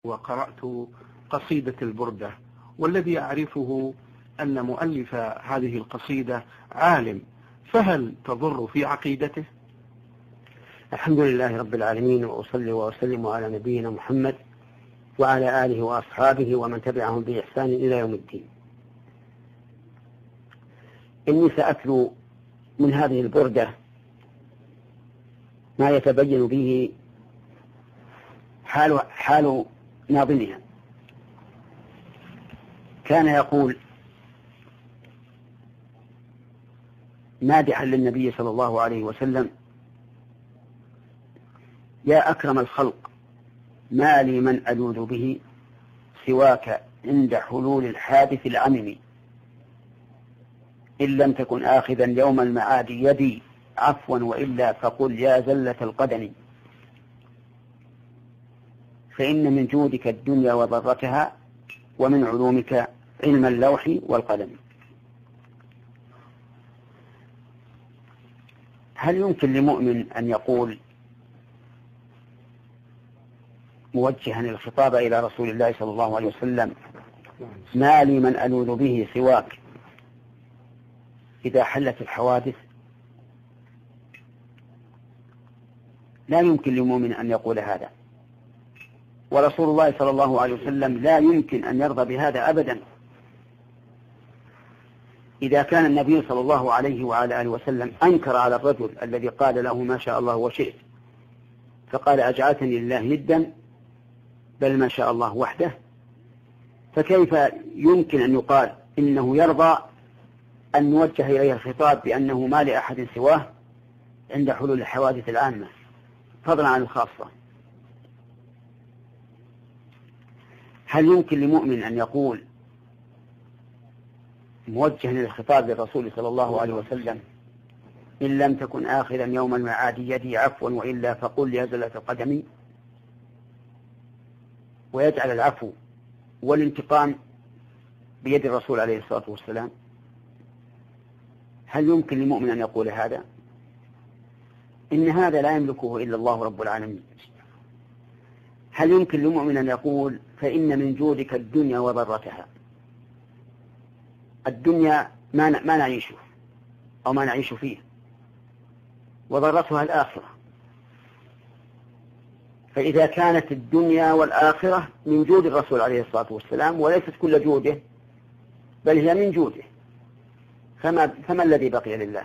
وقرأت قصيدة البردة، والذي أعرفه أن مؤلف هذه القصيدة عالم، فهل تضر في عقيدته؟ الحمد لله رب العالمين، وأصلي وأسلم على نبينا محمد وعلى آله وأصحابه ومن تبعهم بإحسان إلى يوم الدين. إني سأتلو من هذه البردة ما يتبين به حال ناظمها. كان يقول مادحا للنبي صلى الله عليه وسلم: يا أكرم الخلق، ما لي من ألوذ به سواك عند حلول الحادث العمم، إن لم تكن آخذا يوم المعاد يدي عفوا وإلا فقل يا زلة القدم، فإن من جودك الدنيا وضرتها ومن علومك علم اللوح والقلم. هل يمكن لمؤمن أن يقول موجها الخطاب إلى رسول الله صلى الله عليه وسلم: ما لي من ألوذ به سواك إذا حلت الحوادث؟ لا يمكن لمؤمن أن يقول هذا، ورسول الله صلى الله عليه وسلم لا يمكن أن يرضى بهذا أبدا. إذا كان النبي صلى الله عليه وعلى آله وسلم أنكر على الرجل الذي قال له ما شاء الله وشئت، فقال أجعلتني لله ندا بل ما شاء الله وحده، فكيف يمكن أن يقال إنه يرضى أن نوجه إليه الخطاب بأنه ما لأحد سواه عند حلول الحوادث العامة فضلا عن الخاصة؟ هل يمكن لمؤمن أن يقول موجها للخطاب للرسول صلى الله عليه وسلم: إن لم تكن آخذا يوم المعاد يدي عفوا وإلا فقل يا زلة القدم، ويجعل العفو والانتقام بيد الرسول عليه الصلاة والسلام؟ هل يمكن لمؤمن أن يقول هذا؟ إن هذا لا يملكه إلا الله رب العالمين. هل يمكن لمؤمن أن يقول فإن من جودك الدنيا وضرتها؟ الدنيا ما نعيشه أو ما نعيش فيه، وضرتها الآخرة. فإذا كانت الدنيا والآخرة من جود الرسول عليه الصلاة والسلام وليست كل جوده بل هي من جوده، فما الذي بقي لله؟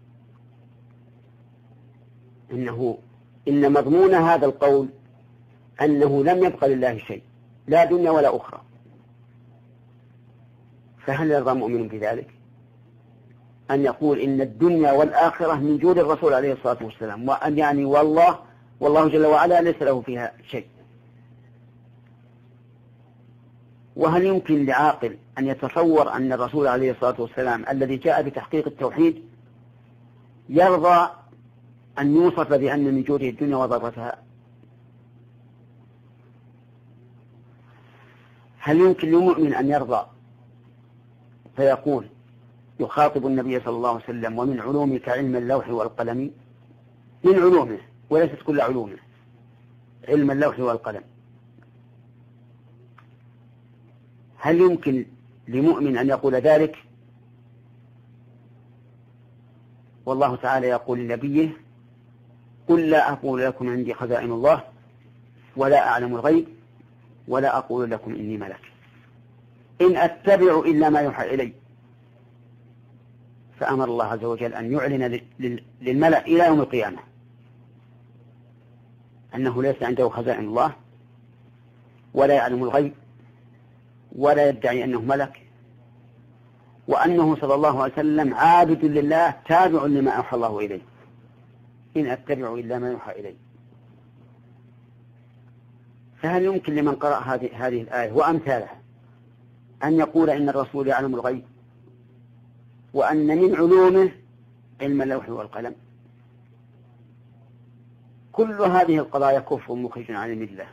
إن مضمون هذا القول أنه لم يبق لله شيء، لا دنيا ولا أخرى. فهل يرضى مؤمن بذلك؟ أن يقول إن الدنيا والآخرة من جود الرسول عليه الصلاة والسلام، وأن يعني والله جل وعلا ليس له فيها شيء. وهل يمكن لعاقل أن يتصور أن الرسول عليه الصلاة والسلام الذي جاء بتحقيق التوحيد يرضى أن يوصف بأن من جوده الدنيا وضرتها؟ هل يمكن لمؤمن أن يرضى فيقول يخاطب النبي صلى الله عليه وسلم: ومن علومك علم اللوح والقلم؟ من علومه وليست كل علومه، علم اللوح والقلم. هل يمكن لمؤمن أن يقول ذلك؟ والله تعالى يقول لنبيه: قل لا أقول لكم عندي خزائن الله ولا أعلم الغيب ولا أقول لكم إني ملك إن أتبع إلا ما يوحى إلي. فأمر الله عز وجل أن يعلن للملأ إلى يوم القيامة أنه ليس عنده خزائن الله ولا يعلم الغيب ولا يدعي أنه ملك، وأنه صلى الله عليه وسلم عابد لله تابع لما أوحى الله إليه، إن أتبع إلا ما يوحى إلي. فهل يمكن لمن قرأ هذه الآية وأمثالها أن يقول إن الرسول يعلم الغيب وأن من علومه علم اللوح والقلم؟ كل هذه القضايا كفر مخرج عن الملة.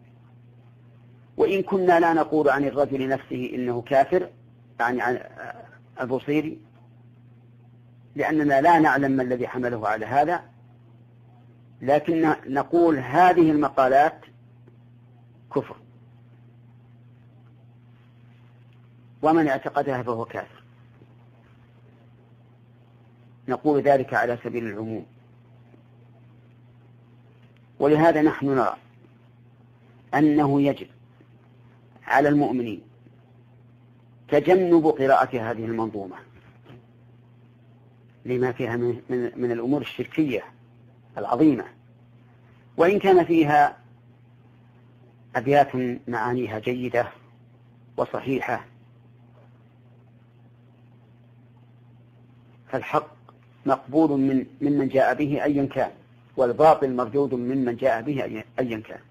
وإن كنا لا نقول عن الرجل نفسه إنه كافر، يعني عن البصيري، لأننا لا نعلم ما الذي حمله على هذا، لكن نقول هذه المقالات كفر ومن اعتقدها فهو كافر. نقول ذلك على سبيل العموم. ولهذا نحن نرى أنه يجب على المؤمنين تجنب قراءة هذه المنظومة لما فيها من الأمور الشركية العظيمة، وإن كان فيها أبيات معانيها جيدة وصحيحة، فالحق مقبول ممن جاء به أيا كان، والباطل مردود ممن جاء به أيا كان.